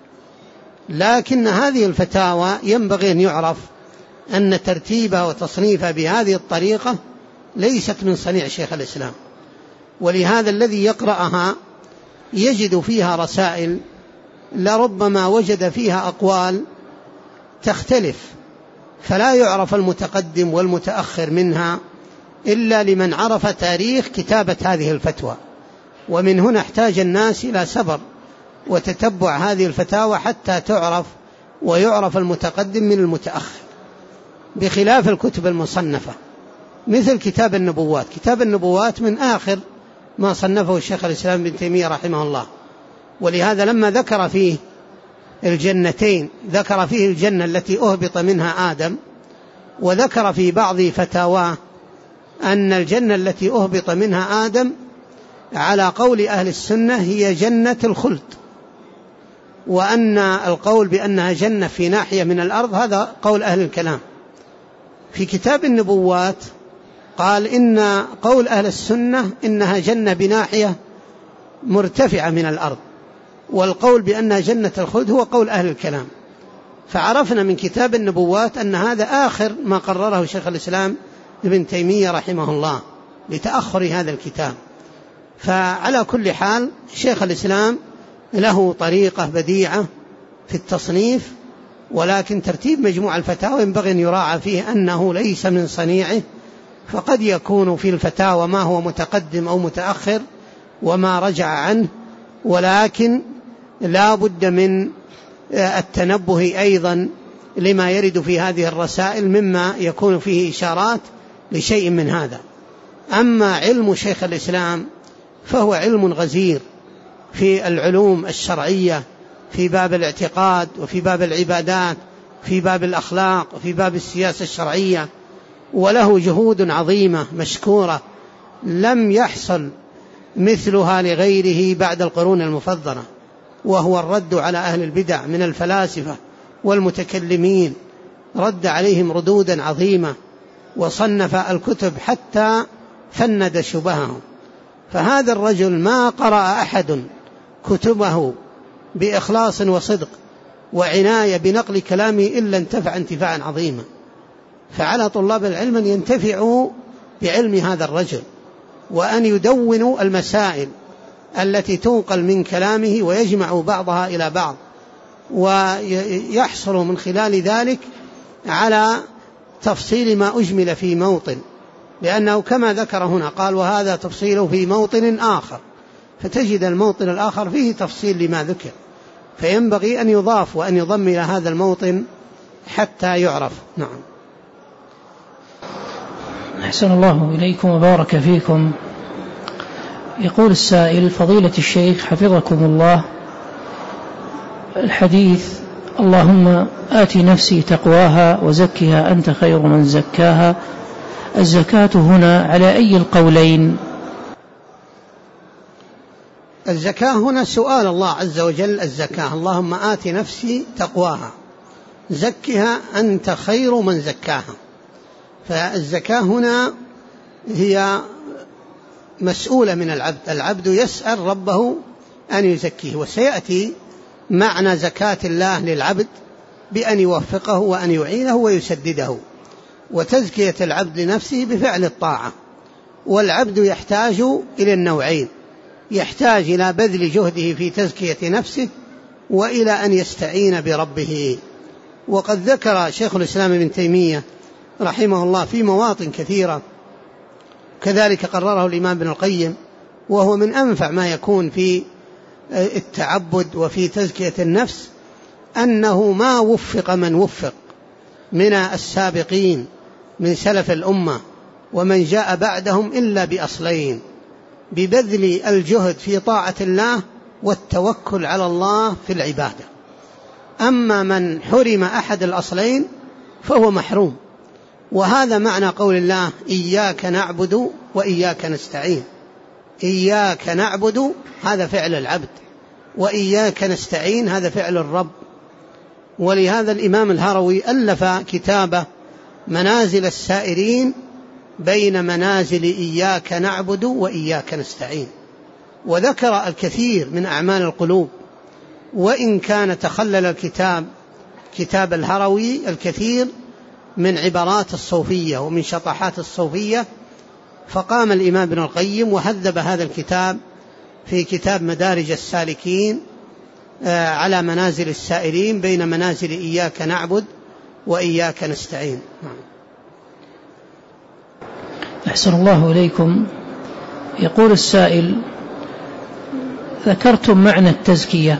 لكن هذه الفتاوى ينبغي أن يعرف أن ترتيبها وتصنيفها بهذه الطريقة ليست من صنيع شيخ الإسلام، ولهذا الذي يقرأها يجد فيها رسائل لربما وجد فيها أقوال تختلف، فلا يعرف المتقدم والمتأخر منها إلا لمن عرف تاريخ كتابة هذه الفتوى. ومن هنا احتاج الناس إلى صبر وتتبع هذه الفتاوى حتى تعرف ويعرف المتقدم من المتأخر، بخلاف الكتب المصنفة مثل كتاب النبوات. كتاب النبوات من آخر ما صنفه الشيخ الإسلام ابن تيمية رحمه الله، ولهذا لما ذكر فيه الجنتين ذكر فيه الجنة التي أهبط منها آدم، وذكر في بعض فتاواه أن الجنة التي أهبط منها آدم على قول أهل السنة هي جنة الخلد، وأن القول بأنها جنة في ناحية من الأرض هذا قول أهل الكلام. في كتاب النبوات قال إن قول أهل السنة إنها جنة بناحية مرتفعة من الأرض، والقول بأنها جنة الخلد هو قول أهل الكلام. فعرفنا من كتاب النبوات أن هذا آخر ما قرره شيخ الإسلام ابن تيمية رحمه الله لتأخر هذا الكتاب. فعلى كل حال شيخ الإسلام له طريقة بديعة في التصنيف، ولكن ترتيب مجموع الفتاوى ينبغي أن يراعى فيه أنه ليس من صنيعه، فقد يكون في الفتاوى ما هو متقدم أو متأخر وما رجع عنه، ولكن لا بد من التنبه أيضا لما يرد في هذه الرسائل مما يكون فيه إشارات لشيء من هذا. أما علم شيخ الإسلام فهو علم غزير في العلوم الشرعية، في باب الاعتقاد وفي باب العبادات، في باب الأخلاق وفي باب السياسة الشرعية، وله جهود عظيمة مشكورة لم يحصل مثلها لغيره بعد القرون المفضلة، وهو الرد على أهل البدع من الفلاسفة والمتكلمين، رد عليهم ردودا عظيمة، وصنف الكتب حتى فند شبههم. فهذا الرجل ما قرأ أحد كتبه بإخلاص وصدق وعناية بنقل كلامه إلا انتفع انتفاعا عظيما. فعلى طلاب العلم أن ينتفعوا بعلم هذا الرجل، وأن يدونوا المسائل التي تنقل من كلامه ويجمعوا بعضها إلى بعض، ويحصل من خلال ذلك على تفصيل ما أجمل في موطن، لأنه كما ذكر هنا قال وهذا تفصيله في موطن آخر، فتجد الموطن الآخر فيه تفصيل لما ذكر، فينبغي أن يضاف وأن يضم إلى هذا الموطن حتى يعرف. نعم. أحسن الله إليكم وبارك فيكم. يقول السائل: فضيلة الشيخ حفظكم الله، الحديث اللهم آت نفسي تقواها وزكها أنت خير من زكاها، الزكاة هنا على أي القولين؟ الزكاة هنا سؤال الله عز وجل الزكاة، اللهم آت نفسي تقواها زكها أنت خير من زكاها. فالزكاة هنا هي مسؤولة من العبد، العبد يسأل ربه أن يزكيه، وسيأتي معنى زكاة الله للعبد بأن يوفقه وأن يعينه ويسدده، وتزكية العبد لنفسه بفعل الطاعة. والعبد يحتاج إلى النوعين، يحتاج إلى بذل جهده في تزكية نفسه وإلى أن يستعين بربه. وقد ذكر شيخ الإسلام ابن تيمية رحمه الله في مواطن كثيرة، كذلك قرره الإمام ابن القيم، وهو من أنفع ما يكون في التعبد وفي تزكية النفس، أنه ما وفق من وفق من السابقين من سلف الأمة ومن جاء بعدهم إلا بأصلين: ببذل الجهد في طاعة الله والتوكل على الله في العبادة. أما من حرم أحد الأصلين فهو محروم. وهذا معنى قول الله: إياك نعبد وإياك نستعين. إياك نعبد هذا فعل العبد، وإياك نستعين هذا فعل الرب. ولهذا الإمام الهروي ألف كتابه منازل السائرين بين منازل إياك نعبد وإياك نستعين. وذكر الكثير من أعمال القلوب، وإن كان تخلل الكتاب كتاب الهروي الكثير من عبارات الصوفية ومن شطحات الصوفية، فقام الإمام ابن القيم وهذب هذا الكتاب في كتاب مدارج السالكين على منازل السائرين بين منازل إياك نعبد وإياك نستعين. أحسن الله إليكم. يقول السائل: ذكرتم معنى التزكية،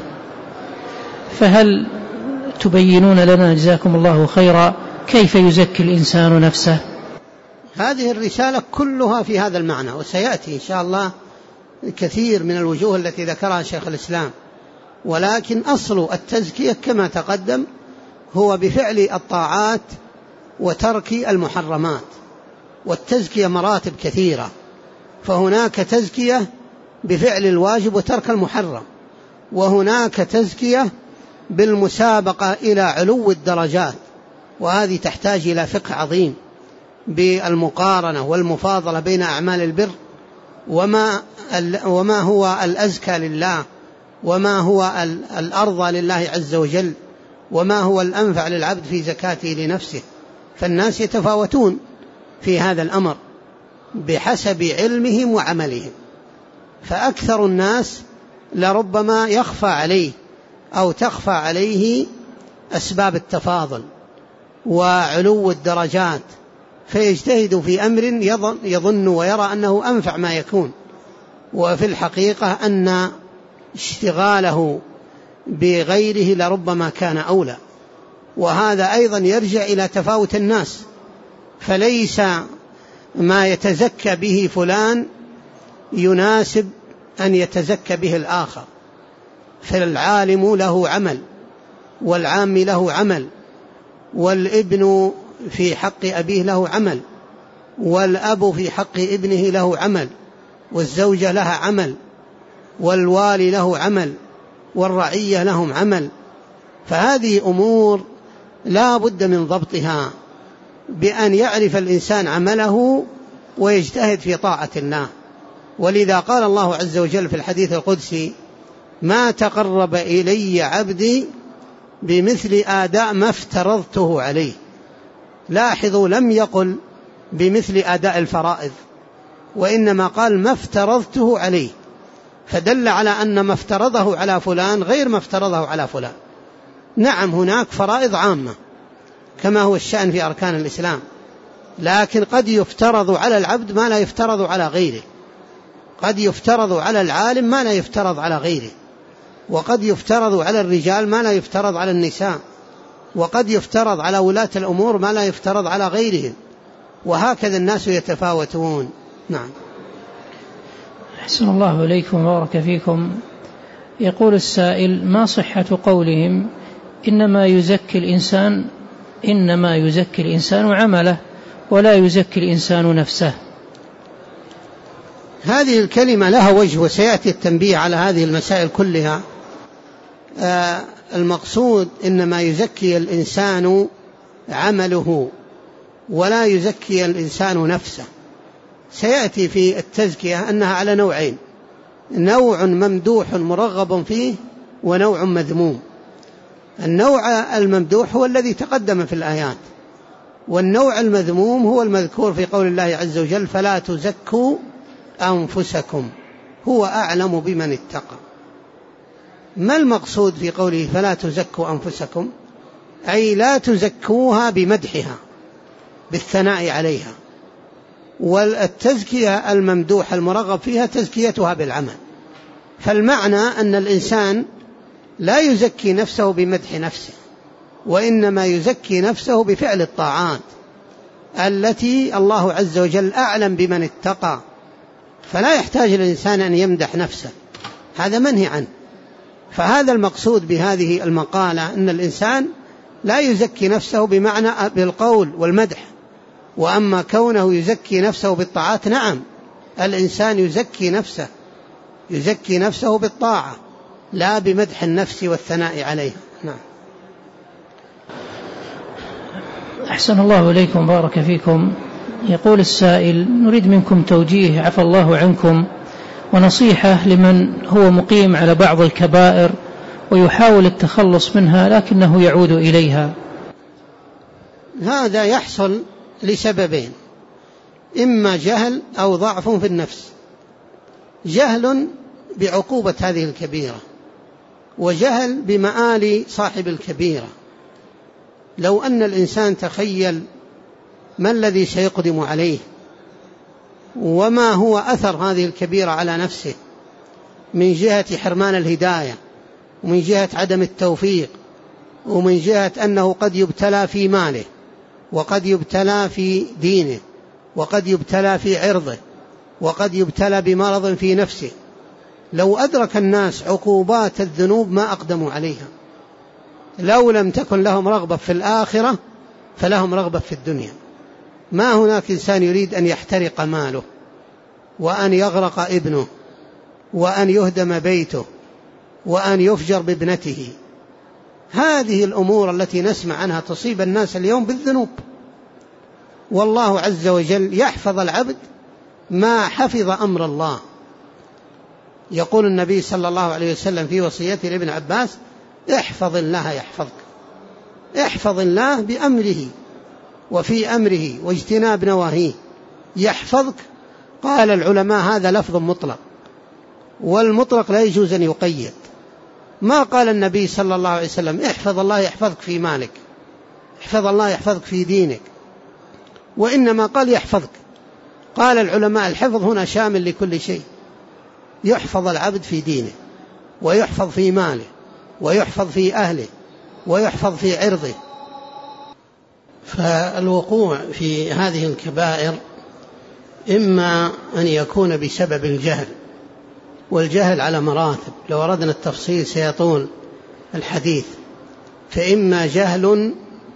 فهل تبينون لنا جزاكم الله خيرا كيف يزكي الإنسان نفسه؟ هذه الرسالة كلها في هذا المعنى، وسيأتي إن شاء الله كثير من الوجوه التي ذكرها شيخ الإسلام، ولكن أصل التزكية كما تقدم هو بفعل الطاعات وترك المحرمات. والتزكية مراتب كثيرة، فهناك تزكية بفعل الواجب وترك المحرم، وهناك تزكية بالمسابقة إلى علو الدرجات، وهذه تحتاج إلى فقه عظيم بالمقارنة والمفاضلة بين أعمال البر وما, وما هو الأزكى لله، وما هو الأرضى لله عز وجل، وما هو الأنفع للعبد في زكاته لنفسه. فالناس يتفاوتون في هذا الأمر بحسب علمهم وعملهم، فأكثر الناس لربما يخفى عليه أو تخفى عليه أسباب التفاضل وعلو الدرجات، فيجتهد في أمر يظن ويرى أنه أنفع ما يكون، وفي الحقيقة أن اشتغاله بغيره لربما كان أولى. وهذا أيضا يرجع إلى تفاوت الناس، فليس ما يتزكى به فلان يناسب أن يتزكى به الآخر، فالعالم له عمل، والعام له عمل، والابن في حق أبيه له عمل، والأب في حق ابنه له عمل، والزوجة لها عمل، والوالي له عمل، والرعية لهم عمل. فهذه أمور لا بد من ضبطها، بأن يعرف الإنسان عمله ويجتهد في طاعة الله. ولذا قال الله عز وجل في الحديث القدسي: ما تقرب إلي عبدي بمثل آداء ما افترضته عليه. لاحظوا، لم يقل بمثل آداء الفرائض، وإنما قال ما افترضته عليه، فدل على أن ما افترضه على فلان غير ما افترضه على فلان. نعم، هناك فرائض عامة كما هو الشأن في أركان الإسلام، لكن قد يفترض على العبد ما لا يفترض على غيره، قد يفترض على العالم ما لا يفترض على غيره، وقد يفترض على الرجال ما لا يفترض على النساء، وقد يفترض على ولاة الأمور ما لا يفترض على غيرهم، وهكذا الناس يتفاوتون. نعم. أحسن الله إليكم وبارك فيكم. يقول السائل: ما صحة قولهم إنما يزكي الإنسان إنما يزكي الإنسان عمله ولا يزكي الإنسان نفسه؟ هذه الكلمة لها وجه، وسيأتي التنبيه على هذه المسائل كلها. آه المقصود إنما يزكي الإنسان عمله ولا يزكي الإنسان نفسه. سيأتي في التزكية أنها على نوعين: نوع ممدوح مرغب فيه، ونوع مذموم. النوع الممدوح هو الذي تقدم في الآيات، والنوع المذموم هو المذكور في قول الله عز وجل: فلا تزكوا أنفسكم هو أعلم بمن اتقى. ما المقصود في قوله فلا تزكوا أنفسكم؟ أي لا تزكوها بمدحها، بالثناء عليها. والتزكية الممدوح المرغب فيها تزكيتها بالعمل. فالمعنى أن الإنسان لا يزكي نفسه بمدح نفسه، وإنما يزكي نفسه بفعل الطاعات التي الله عز وجل أعلم بمن اتقى، فلا يحتاج الإنسان أن يمدح نفسه، هذا منهي عنه. فهذا المقصود بهذه المقالة، أن الإنسان لا يزكي نفسه بمعنى بالقول والمدح. وأما كونه يزكي نفسه بالطاعات، نعم، الإنسان يزكي نفسه يزكي نفسه بالطاعة لا بمدح النفس والثناء عليها. نعم. أحسن الله إليكم بارك فيكم. يقول السائل: نريد منكم توجيه عفى الله عنكم ونصيحة لمن هو مقيم على بعض الكبائر ويحاول التخلص منها لكنه يعود إليها. هذا يحصل لسببين: إما جهل أو ضعف في النفس. جهل بعقوبة هذه الكبيرة، وجهل بمآل صاحب الكبيرة. لو أن الإنسان تخيل ما الذي سيقدم عليه وما هو أثر هذه الكبيرة على نفسه من جهة حرمان الهداية، ومن جهة عدم التوفيق، ومن جهة أنه قد يبتلى في ماله، وقد يبتلى في دينه، وقد يبتلى في عرضه، وقد يبتلى بمرض في نفسه. لو أدرك الناس عقوبات الذنوب ما أقدموا عليها. لو لم تكن لهم رغبة في الآخرة فلهم رغبة في الدنيا. ما هناك إنسان يريد أن يحترق ماله، وأن يغرق ابنه، وأن يهدم بيته، وأن يفجر بابنته. هذه الأمور التي نسمع عنها تصيب الناس اليوم بالذنوب. والله عز وجل يحفظ العبد ما حفظ أمر الله. يقول النبي صلى الله عليه وسلم في وصيته لابن عباس: احفظ الله يحفظك. احفظ الله بأمره وفي أمره واجتناب نواهيه يحفظك. قال العلماء هذا لفظ مطلق، والمطلق لا يجوز أن يقيد. ما قال النبي صلى الله عليه وسلم احفظ الله يحفظك في مالك، احفظ الله يحفظك في دينك، وإنما قال يحفظك. قال العلماء الحفظ هنا شامل لكل شيء. يحفظ العبد في دينه، ويحفظ في ماله، ويحفظ في أهله، ويحفظ في عرضه. فالوقوع في هذه الكبائر إما أن يكون بسبب الجهل، والجهل على مراتب، لو أردنا التفصيل سيطول الحديث. فإما جهل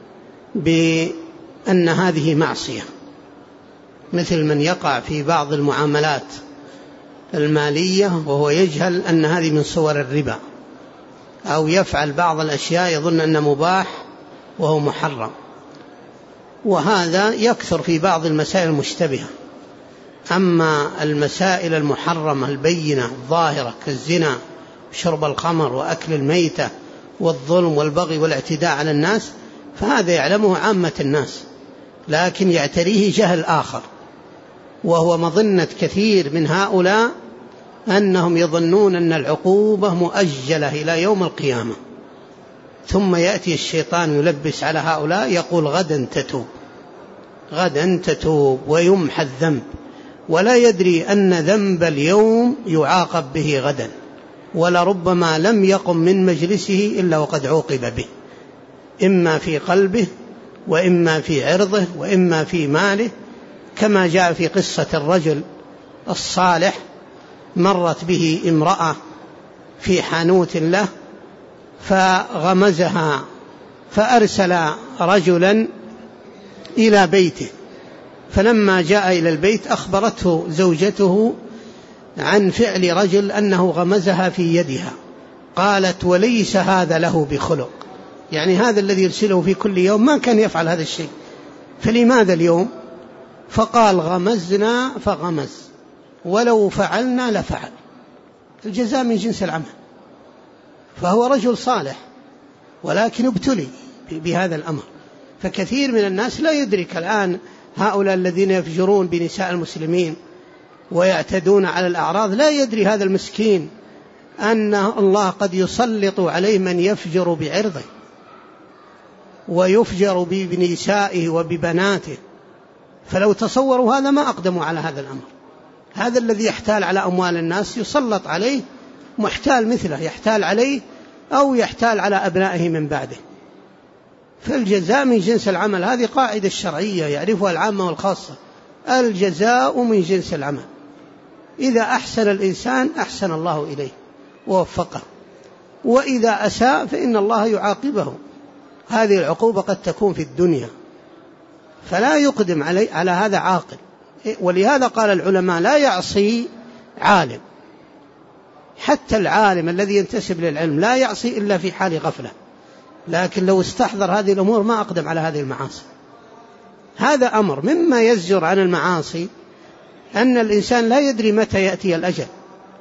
بأن هذه معصية، مثل من يقع في بعض المعاملات المالية وهو يجهل أن هذه من صور الربا، أو يفعل بعض الأشياء يظن أنه مباح وهو محرم، وهذا يكثر في بعض المسائل المشتبهة. أما المسائل المحرمة البينة الظاهرة كالزنا، شرب الخمر، وأكل الميتة، والظلم والبغي والاعتداء على الناس، فهذا يعلمه عامة الناس، لكن يعتريه جهل آخر، وهو مظنة كثير من هؤلاء أنهم يظنون أن العقوبة مؤجلة إلى يوم القيامة. ثم يأتي الشيطان يلبس على هؤلاء يقول غدا تتوب، غدا تتوب، ويمحى الذنب، ولا يدري أن ذنب اليوم يعاقب به غدا، ولربما لم يقم من مجلسه إلا وقد عوقب به، إما في قلبه، وإما في عرضه، وإما في ماله، كما جاء في قصة الرجل الصالح مرت به امرأة في حانوت له فغمزها، فأرسل رجلا إلى بيته، فلما جاء إلى البيت أخبرته زوجته عن فعل رجل أنه غمزها في يدها. قالت: وليس هذا له بخلق، يعني هذا الذي يرسله في كل يوم ما كان يفعل هذا الشيء، فلماذا اليوم؟ فقال: غمزنا فغمز، ولو فعلنا لفعل. الجزاء من جنس العمل. فهو رجل صالح ولكن ابتلي بهذا الأمر. فكثير من الناس لا يدرك الآن، هؤلاء الذين يفجرون بنساء المسلمين ويعتدون على الأعراض، لا يدري هذا المسكين أن الله قد يسلط عليه من يفجر بعرضه ويفجر بنسائه وببناته. فلو تصوروا هذا ما أقدموا على هذا الأمر. هذا الذي يحتال على أموال الناس يسلط عليه محتال مثله، يحتال عليه أو يحتال على أبنائه من بعده. فالجزاء من جنس العمل، هذه قاعدة شرعية يعرفها العامة والخاصة. الجزاء من جنس العمل. إذا أحسن الإنسان أحسن الله إليه ووفقه، وإذا أساء فإن الله يعاقبه. هذه العقوبة قد تكون في الدنيا، فلا يقدم علي على هذا عاقل. ولهذا قال العلماء: لا يعصي عالم، حتى العالم الذي ينتسب للعلم لا يعصي إلا في حال غفلة، لكن لو استحضر هذه الأمور ما أقدم على هذه المعاصي. هذا أمر مما يزجر عن المعاصي، أن الإنسان لا يدري متى يأتي الأجل،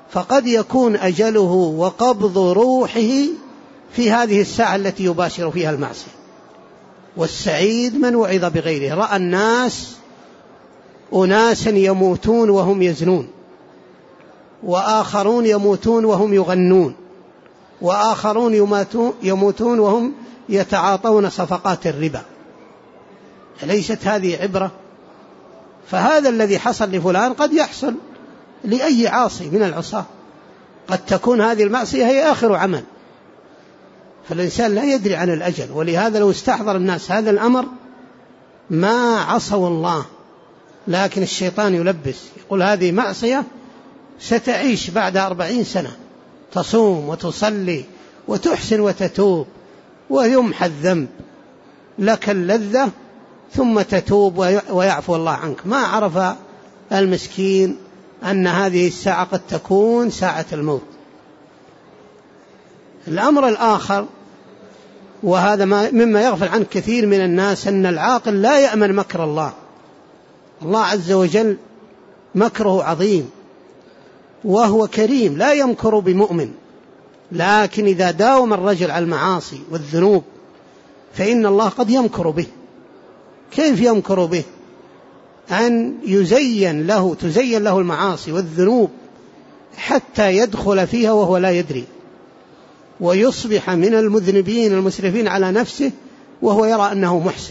فقد يكون أجله وقبض روحه في هذه الساعة التي يباشر فيها المعصية. والسعيد من وعظ بغيره. رأى الناس أناسا يموتون وهم يزنون، وآخرون يموتون وهم يغنون، وآخرون يموتون وهم يتعاطون صفقات الربا. أليست هذه عبرة؟ فهذا الذي حصل لفلان قد يحصل لأي عاصي من العصاة. قد تكون هذه المعصية هي آخر عمل، فالإنسان لا يدري عن الأجل. ولهذا لو استحضر الناس هذا الأمر ما عصوا الله، لكن الشيطان يلبس، يقول هذه معصية ستعيش بعد أربعين سنة، تصوم وتصلي وتحسن وتتوب ويمحى الذنب، لك اللذة ثم تتوب ويعفو الله عنك. ما عرف المسكين أن هذه الساعة قد تكون ساعة الموت. الأمر الآخر، وهذا مما يغفل عنه كثير من الناس، أن العاقل لا يأمن مكر الله. الله عز وجل مكره عظيم وهو كريم، لا يمكر بمؤمن، لكن إذا داوم الرجل على المعاصي والذنوب فإن الله قد يمكر به. كيف يمكر به؟ أن يزين له تزين له المعاصي والذنوب حتى يدخل فيها وهو لا يدري، ويصبح من المذنبين المسرفين على نفسه وهو يرى أنه محسن.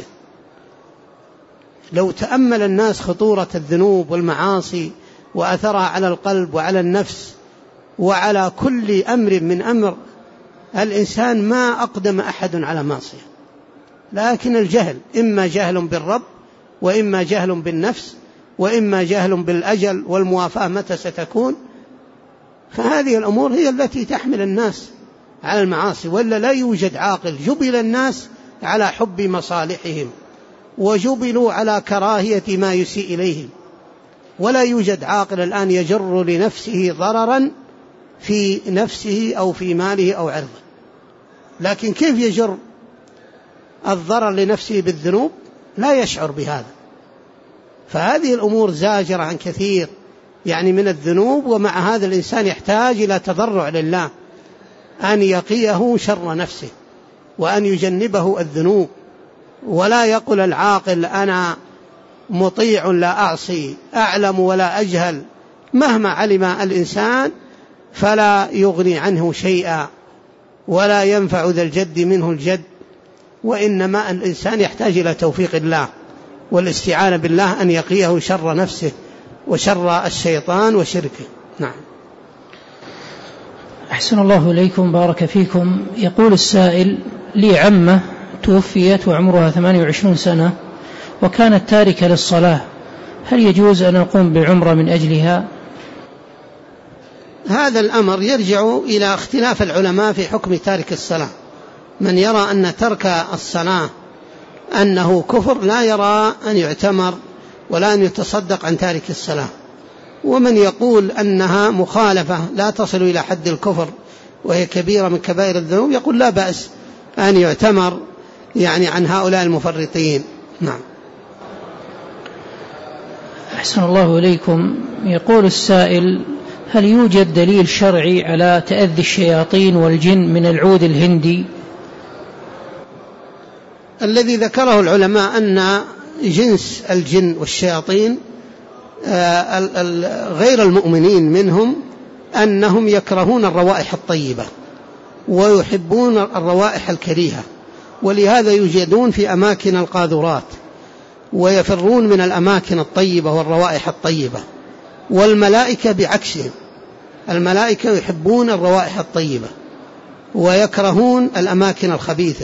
لو تأمل الناس خطورة الذنوب والمعاصي وأثرها على القلب وعلى النفس وعلى كل أمر من أمر الإنسان، ما أقدم أحد على معصية. لكن الجهل، إما جهل بالرب وإما جهل بالنفس وإما جهل بالأجل والموافاة متى ستكون، فهذه الأمور هي التي تحمل الناس على المعاصي. ولا لا يوجد عاقل. جبل الناس على حب مصالحهم وجبلوا على كراهية ما يسيء إليهم، ولا يوجد عاقل الآن يجر لنفسه ضررا في نفسه أو في ماله أو عرضه. لكن كيف يجر الضرر لنفسه بالذنوب؟ لا يشعر بهذا. فهذه الأمور زاجرة عن كثير يعني من الذنوب. ومع هذا الإنسان يحتاج إلى تضرع لله أن يقيه شر نفسه وأن يجنبه الذنوب. ولا يقول العاقل أنا مطيع لا أعصي، أعلم ولا أجهل. مهما علم الإنسان فلا يغني عنه شيئا ولا ينفع ذا الجد منه الجد. وإنما الإنسان يحتاج إلى توفيق الله والاستعانة بالله أن يقيه شر نفسه وشر الشيطان وشركه. نعم. أحسن الله إليكم، بارك فيكم. يقول السائل: لي عمة توفيت وعمرها ثمانية وعشرين سنة وكانت تاركة للصلاة، هل يجوز أن أقوم بعمرة من أجلها؟ هذا الأمر يرجع إلى اختلاف العلماء في حكم تارك الصلاة. من يرى أن ترك الصلاة أنه كفر لا يرى أن يعتمر ولا أن يتصدق عن تارك الصلاة. ومن يقول أنها مخالفة لا تصل إلى حد الكفر وهي كبيرة من كبائر الذنوب يقول لا بأس أن يعتمر يعني عن هؤلاء المفرطين. نعم. أحسن الله إليكم. يقول السائل: هل يوجد دليل شرعي على تأذي الشياطين والجن من العود الهندي؟ الذي ذكره العلماء أن جنس الجن والشياطين غير المؤمنين منهم أنهم يكرهون الروائح الطيبة ويحبون الروائح الكريهة، ولهذا يوجدون في أماكن القاذورات ويفرون من الأماكن الطيبة والروائح الطيبة. والملائكة بعكسهم، الملائكة يحبون الروائح الطيبة ويكرهون الأماكن الخبيثة.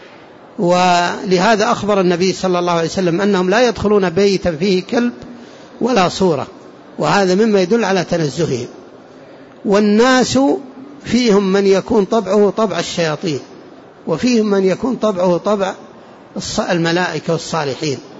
ولهذا أخبر النبي صلى الله عليه وسلم أنهم لا يدخلون بيتا فيه كلب ولا صورة، وهذا مما يدل على تنزههم. والناس فيهم من يكون طبعه طبع الشياطين وفيهم من يكون طبعه طبع الملائكة والصالحين.